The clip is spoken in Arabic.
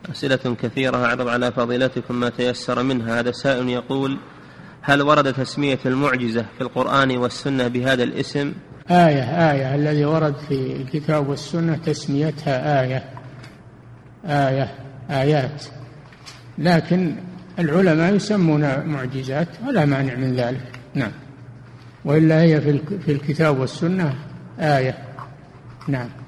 أسئلة كثيرة أعرض على فضيلتكم ما تيسر منها. هذا سائل يقول: هل ورد تسمية المعجزة في القرآن والسنة بهذا الاسم؟ آية الذي ورد في الكتاب والسنة تسميتها آيات، لكن العلماء يسمون معجزات ولا مانع من ذلك. نعم، وإلا هي في الكتاب والسنة آية. نعم.